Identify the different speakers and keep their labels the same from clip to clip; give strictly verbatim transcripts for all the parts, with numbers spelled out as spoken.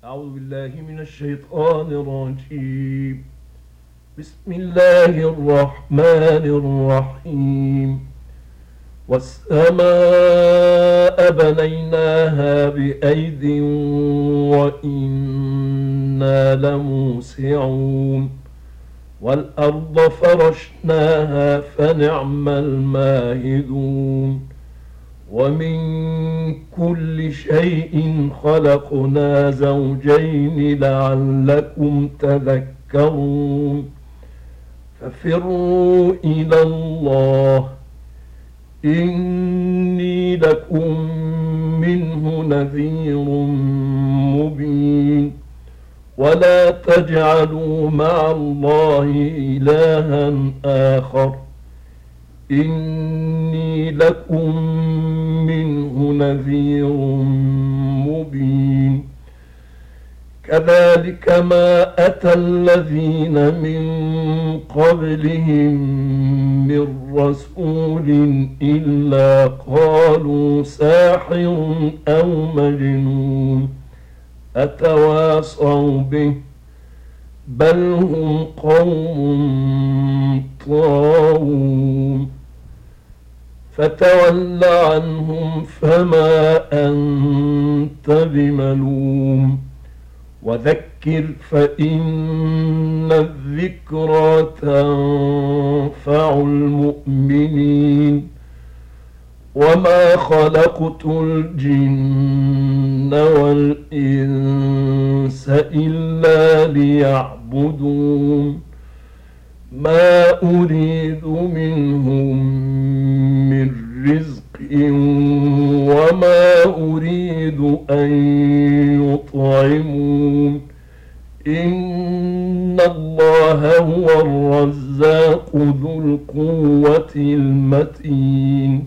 Speaker 1: أعوذ بالله من الشيطان الرجيم. بسم الله الرحمن الرحيم. والسماء بنيناها بأيد وإنا لموسعون والأرض فرشناها فنعم الماهدون ومن كل شيء خلقنا زوجين لعلكم تذكرون ففروا إلى الله إني لكم منه نذير مبين ولا تجعلوا مع الله إلها آخر إني لكم منه نذير مبين كذلك ما أتى الذين من قبلهم من رسول إلا قالوا ساحر أو مجنون أتواصوا به بل هم قوم طاغون فتول عنهم فما أنت بملوم وذكر فإن الذكرى تنفع المؤمنين وما خلقت الجن والإنس إلا ليعبدون ما أريد منهم من رزق وما أريد أن يطعمون إن الله هو الرزاق ذو القوة المتين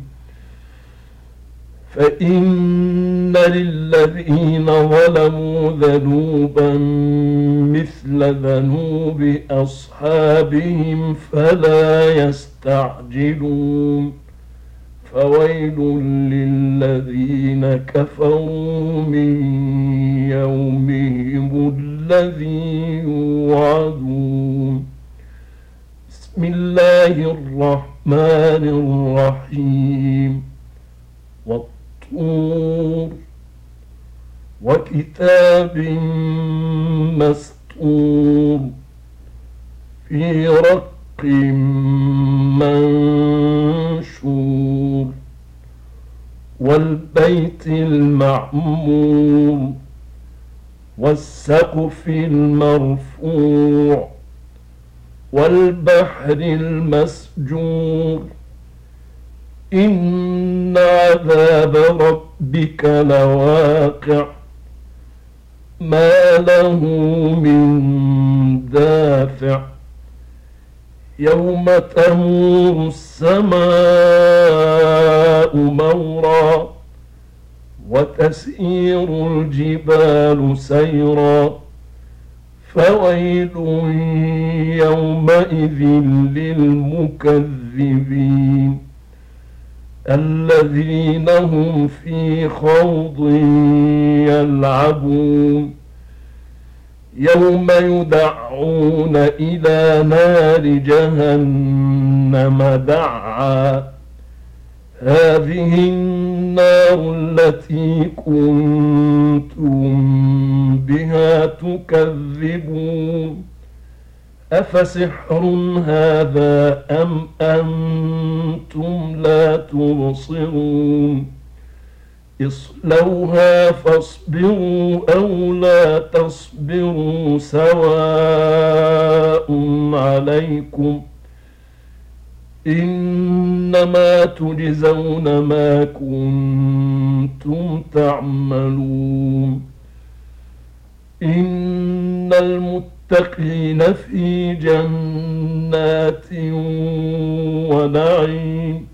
Speaker 1: فإن للذين ظلموا ذنوبا مثل ذنوب أصحابهم فلا يستعجلون فويل للذين كفروا من يومهم الذي يوعدون بسم الله الرحمن الرحيم والطور وكتاب مسطور في رق منشور والبيت المعمور والسقف المرفوع والبحر المسجور إن عذاب ربك لواقع ما له من دافع يوم تمور السماء مورا وتسير الجبال سيرا فويل يومئذ للمكذبين الذين هم في خوض يلعبون يوم يدعون إلى نار جهنم دعا هذه النار التي كنتم بها تكذبون أفسحر هذا أم أنتم لا تبصرون اصلوها فاصبروا أو لا تصبروا سواء عليكم إنما تجزون ما كنتم تعملون إن المتقين في جنات ونعيم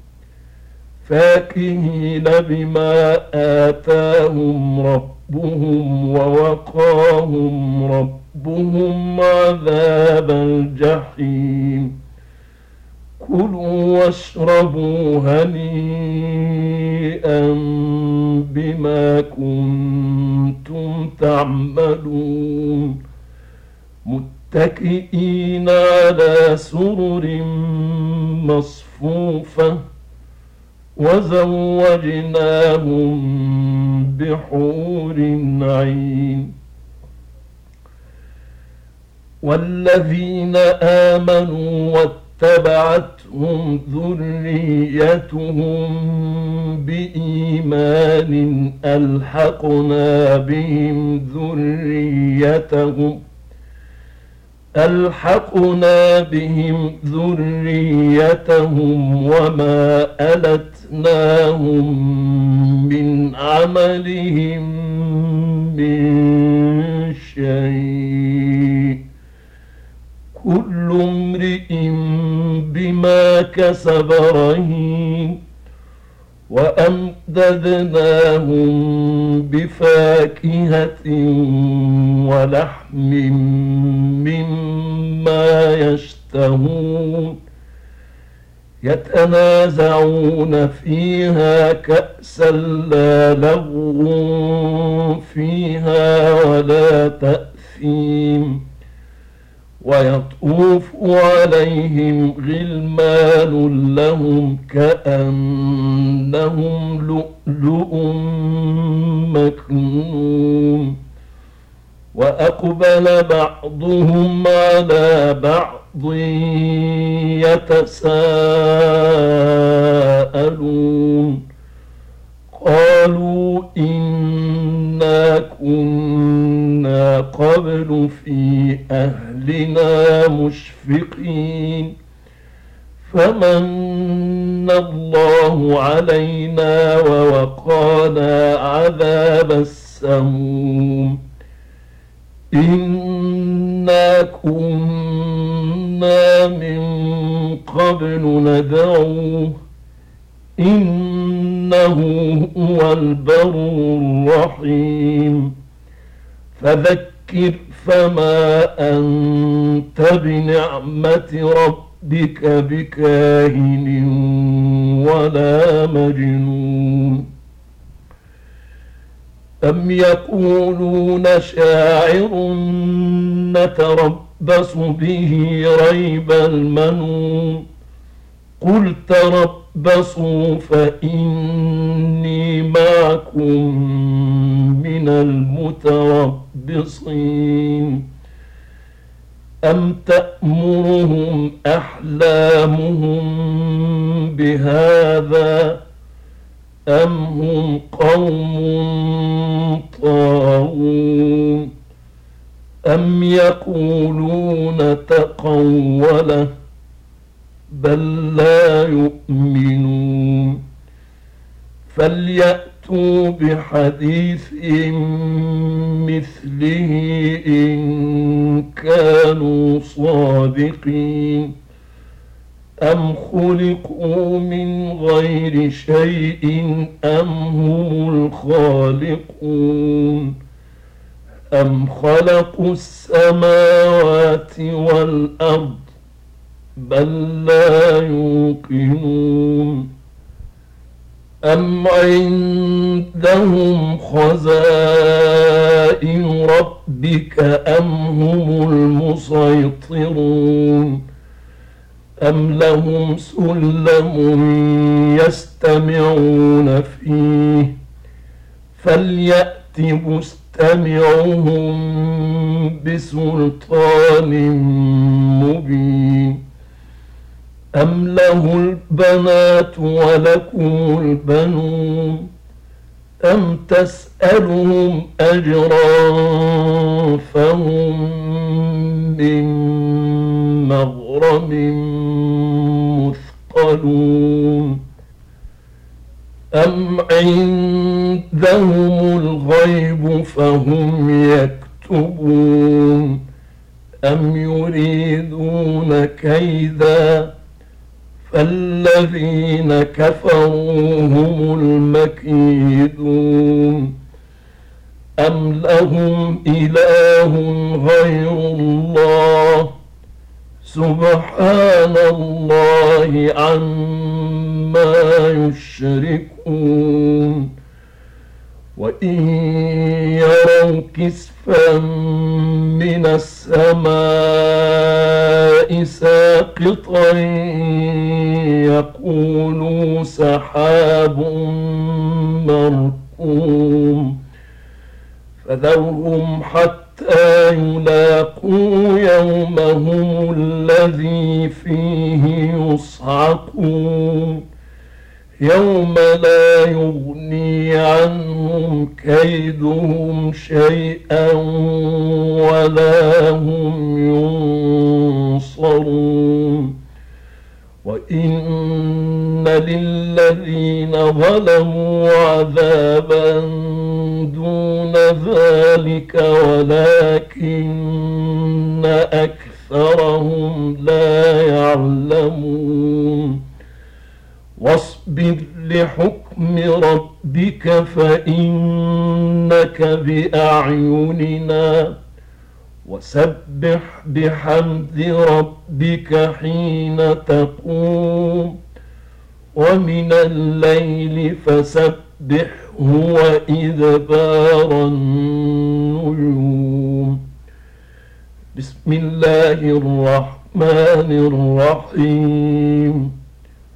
Speaker 1: فاكهين بما آتاهم ربهم ووقاهم ربهم عذاب الجحيم كلوا واشربوا هنيئا بما كنتم تعملون متكئين على سرر مصفوفة وزوجناهم بحور عين والذين آمنوا واتبعتهم ذريتهم بإيمان ألحقنا بهم ذريتهم ألحقنا بهم ذريتهم وما ألتناهم من عملهم من شيء كل امرئ بما كسب رهين وأمددناهم بفاكهة ولحم مما يشتهون يتنازعون فيها كأسا لا لغو فيها ولا تأثيم ويطوف عليهم غلمان لهم كأنهم لؤلؤ مكنون وأقبل بعضهم على بعض يتساءلون قالوا إنا كنا قبل في أهلنا مشفقين فمن الله علينا ووقانا عذاب السموم إنا كنا من قبل ندعوه إنه هو البر الرحيم فذكر فما أنت بنعمة ربك بكاهن ولا مجنون أم يقولون شاعر نتربص به ريب المنون قل تربصوا فإني معكم من المتربصين أم تأمرهم أحلامهم بهذا أم هم قوم طاغون أم يقولون تقوله بل لا يؤمنون فليأتوا بحديث مثله إن كانوا صادقين أم خلقوا من غير شيء أم هم الخالقون أم خلقوا السماوات والأرض بل لا يوقنون أم عندهم خزائن ربك أم هم المسيطرون أم لهم سلم يستمعون فيه فليأت مستمعهم بسلطان مبين أم له البنات ولكم البنون أم تسألهم أجرا فهم من مغرم مثقلون أم عندهم الغيب فهم يكتبون أم يريدون كيدا فالذين كفروا هم المكيدون أم لهم إله غير الله سبحان الله عما يشركون وإن يروا كسفا من السماء ساقطا يقولوا سحاب مركوم فذرهم حتى يلاقوا يومهم الذي فيه يصعقون يوم لا يغني عنهم كيدهم شيئا ولا هم ينصرون وإن للذين ظلموا عذابا دون ذلك ولكن أكثرهم لا يعلمون واصبر لحكم ربك فإنك بأعيننا وسبح بحمد ربك حين تقوم ومن الليل فسبحه وإدبار النجوم بسم الله الرحمن الرحيم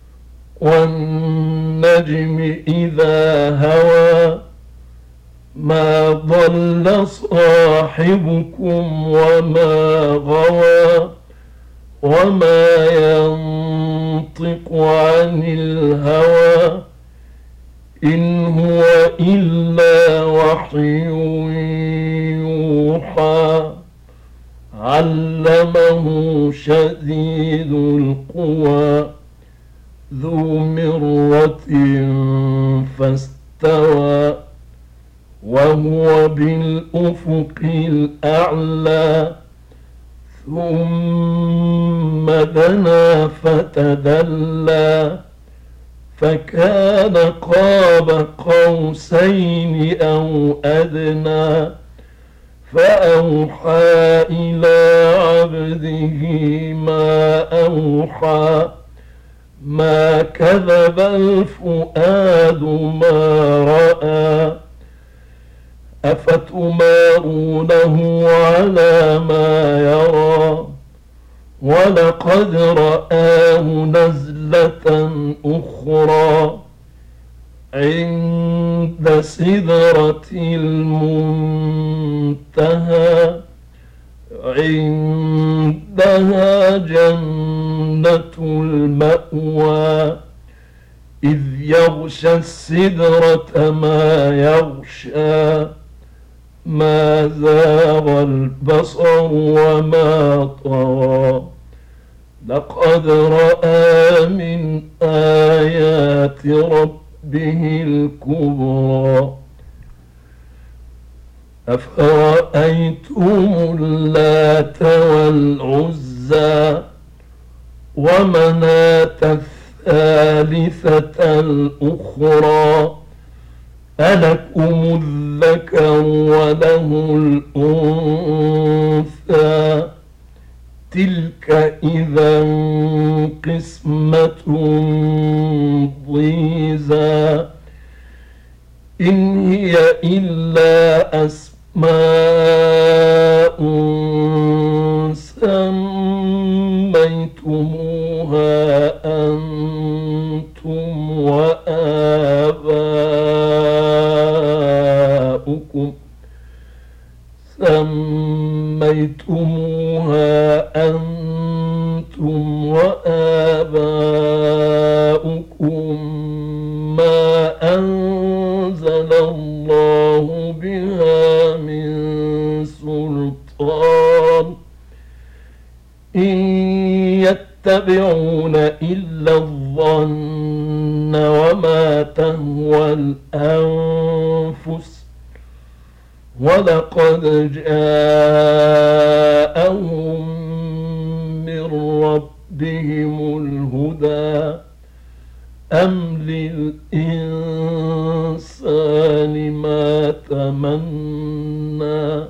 Speaker 1: والنجم إذا هوى ما ضل صاحبكم وما غوى وما ينطق عن الهوى إن هو إلا وحي يوحى علمه شديد القوى ذو مرة فاستوى وهو بالأفق الأعلى ثم دنا فتدلى فكان قاب قوسين أو أدنى فأوحى إلى عبده ما أوحى ما كذب الفؤاد ما رأى أفتمارونه على ما يرى ولقد رآه نزلة أخرى عند سدرة المنتهى عندها جنة المأوى إذ يغشى السدرة ما يغشى ما زاغ البصر وما طغى لقد رأى من آيات ربه الكبرى أفرأيتم اللات والعزى ومناة الثالثة الأخرى ألكم الذكر وله الأنثى تلك إذا قسمة ضيزى إن هي إلا أسماء سميتموها أنتم وآباؤكم سميتموها أنتم وآباؤكم ما أنزل الله بها من سلطان إن يتبعون إلا الظن وما تهوى الأنفس ولقد جاءهم من ربهم الهدى أم للإنسان ما تمنى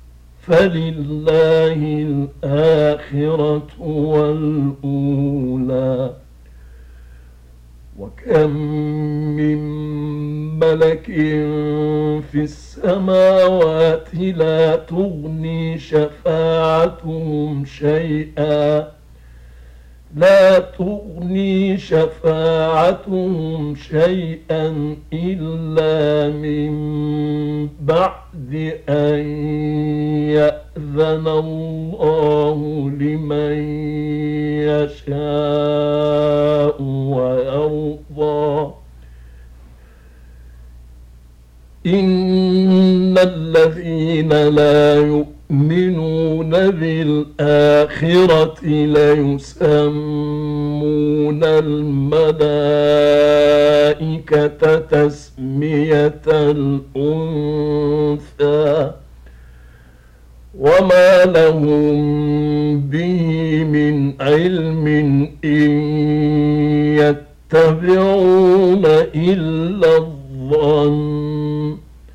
Speaker 1: فلله الآخرة والأولى وكم من ملك في السماوات لا تغني شفاعتهم شيئا لا تغني شفاعتهم شيئا إلا من بعد أن يأذن الله لمن يشاء ويرضى. إن الذين لا يؤمنون بالآخرة ليسمون الملائكة تسمية الأنثى وما لهم به من علم إن يتبعون إلا الظن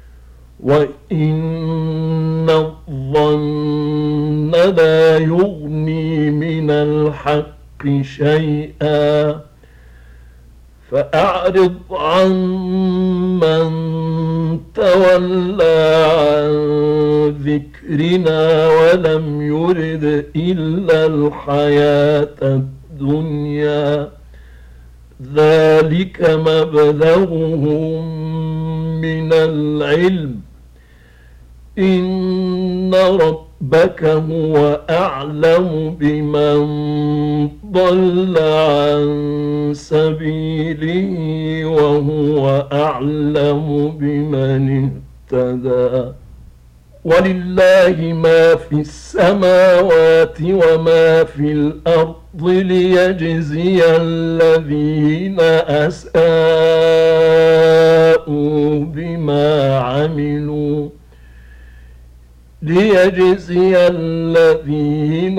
Speaker 1: وإن الظن لا يغني من الحق شيئا. فأعرض عن من تولى عن ذكرنا ولم يرد إلا الحياة الدنيا ذلك مبلغهم من العلم إن ربك هو أعلم بمن ضل عن سبيله وهو أعلم بمن اهتدى. ولله ما في السماوات وما في الأرض ليجزي الذين أساءوا بما عملوا ليجزي الذين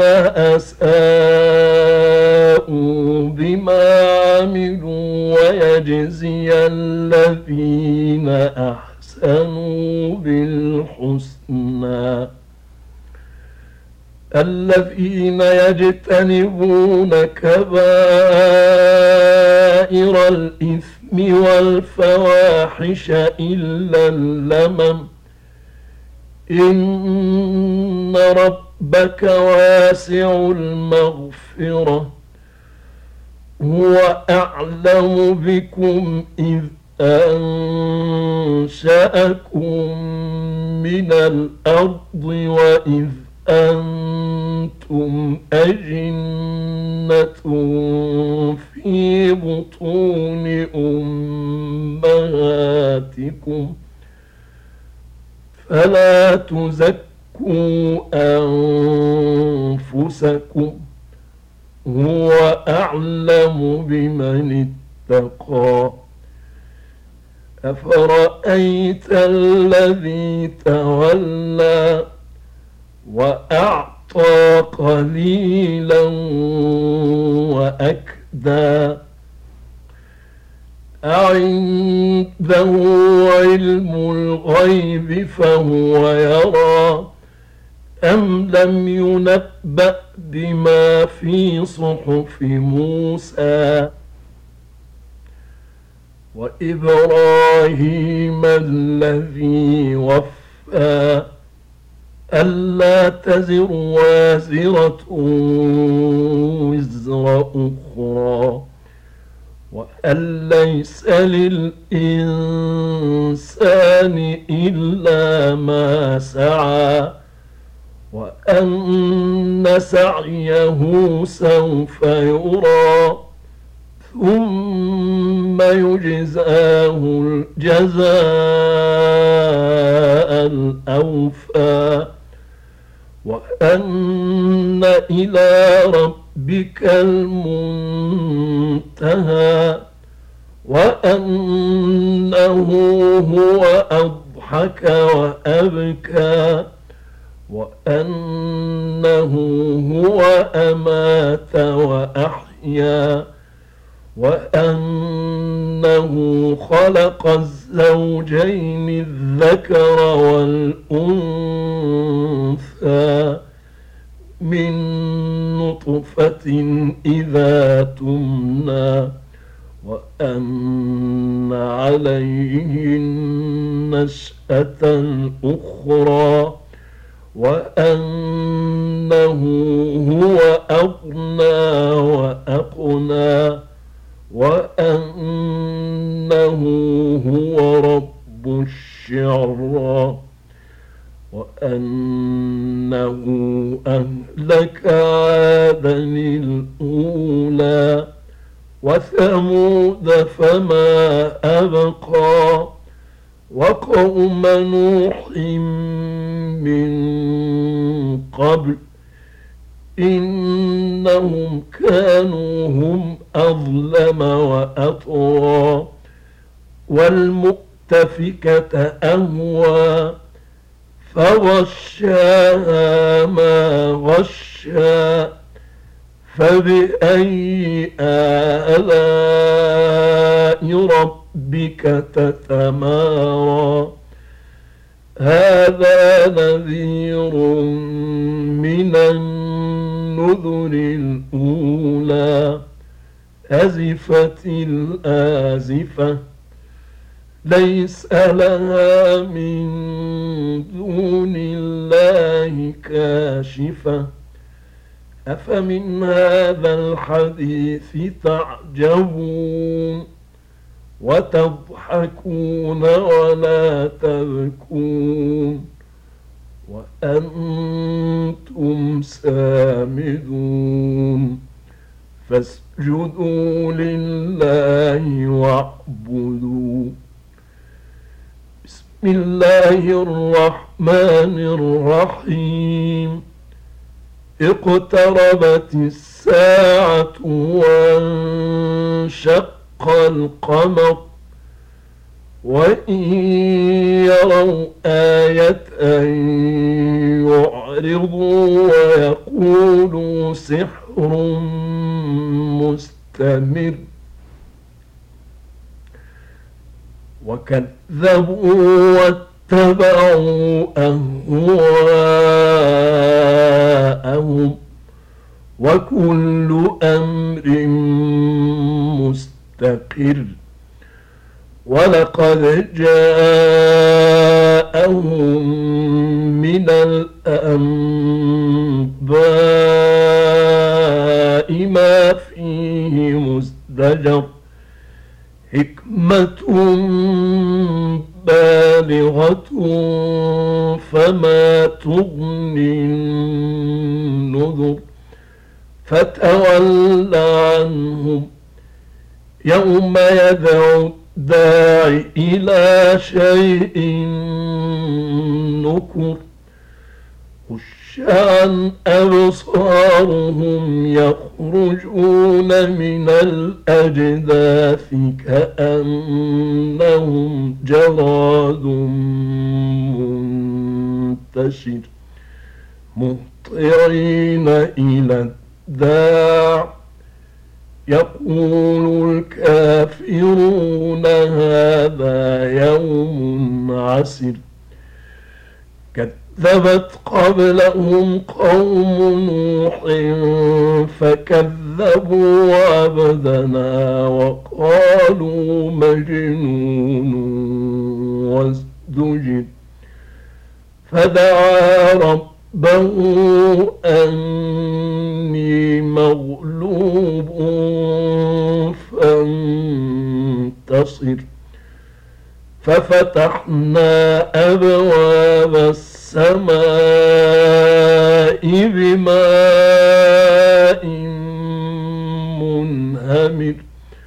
Speaker 1: أساءوا بما عملوا ويجزي الذين أحسنوا بالحسنى. الذين يجتنبون كبائر الإثم والفواحش إلا اللمم إن ربك واسع المغفرة هو أعلم بكم إذ أنشأكم من الأرض وإذ أنتم أجنة في بطون أمهاتكم فلا تزكوا أنفسكم هو أعلم بمن اتقى. أفرأيت الذي تولى وأعطى قليلا وأكدى أعنده علم الغيب فهو يرى أم لم ينبأ بما في صحف موسى وإبراهيم الذي وفى ألا تزر وازرة وزر أخرى وأن ليس للإنسان إلا ما سعى وأن سعيه سوف يرى ثم يجزاه الجزاء الأوفى وأن إلى ربك المنتهى وأنه هو أضحك وأبكى وأنه هو أمات وأحيا وأنه خلق الزوجين الذكر والأنثى من نطفة إذا تمنى وأن عليه النشأة الأخرى وأنه هو أغنى وأقنى وأنه هو رب الشعرى وأنه أهلك عادا الأولى وثمود فما أبقى وقوم نوح من قبل إنهم كانوا هم أظلم وأطغى والمؤتفكة أهوى فغشاها ما غشا فبأي آلاء ربك تتمارى هذا نذير من النذر الأولى أزفت الآزفة ليس لها من دون الله كاشفة أفمن هذا الحديث تعجبون وتضحكون ولا تبكون وأنتم سامدون فاسجدوا لله واعبدوا بسم الله الرحمن الرحيم اقتربت الساعة وانشق القمر وإن يروا آية يعرضوا ويقولوا سحر مستمر وكذبوا واتبعوا أهواءهم وكل أمر مستقر ولقد جاءهم من الأنباء ما فيه مزدجر حكمة بالغة فما تغني النذر فتول عنهم يوم يدعو الداع إلى شيء نكر خشعا أبصارهم يخرجون من الأجداث كأنهم جراد منتشر مهطعين إلى الداع يقول الكافرون هذا يوم عسر كذبت قبلهم قوم نوح فكذبوا عبدنا وقالوا مجنون وازدجر فدعا ربه أني مغلوب فانتصر ففتحنا أبواب السماء بماء منهمر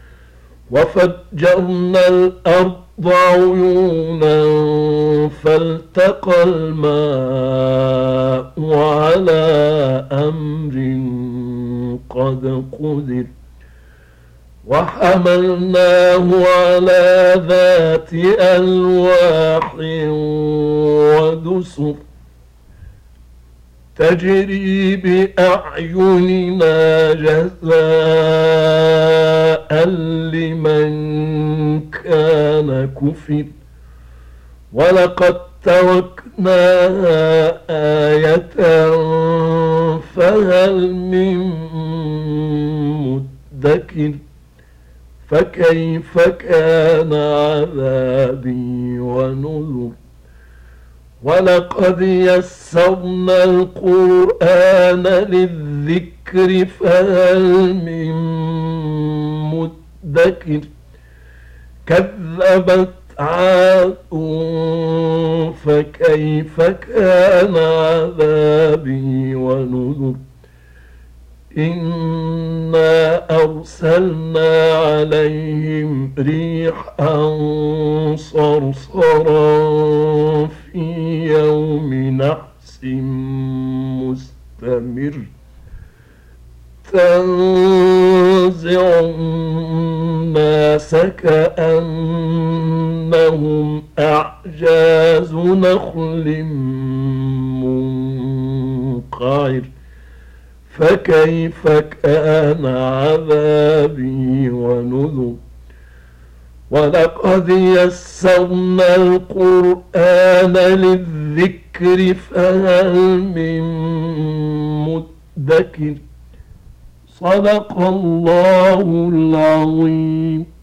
Speaker 1: وفجرنا الأرض عيونا فالتقى الماء على أمر قد قدر وحملناه على ذات ألواح ودسر تجري بأعيننا جزاء لمن كان كفر ولقد تركناها آية فهل من مدكر فكيف كان عذابي ونذر ولقد يسرنا القرآن للذكر فهل من مدكر كذبت عاد فكيف كان عذابي ونذر إنا أرسلنا عليهم ريحا صرصرا في يوم نحس مستمر تنزع الناس كأنهم أعجاز نخل منقعر فكيف كان عذابي ونذر ولقد يسرنا القرآن للذكر فهل من مدكر صدق الله العظيم.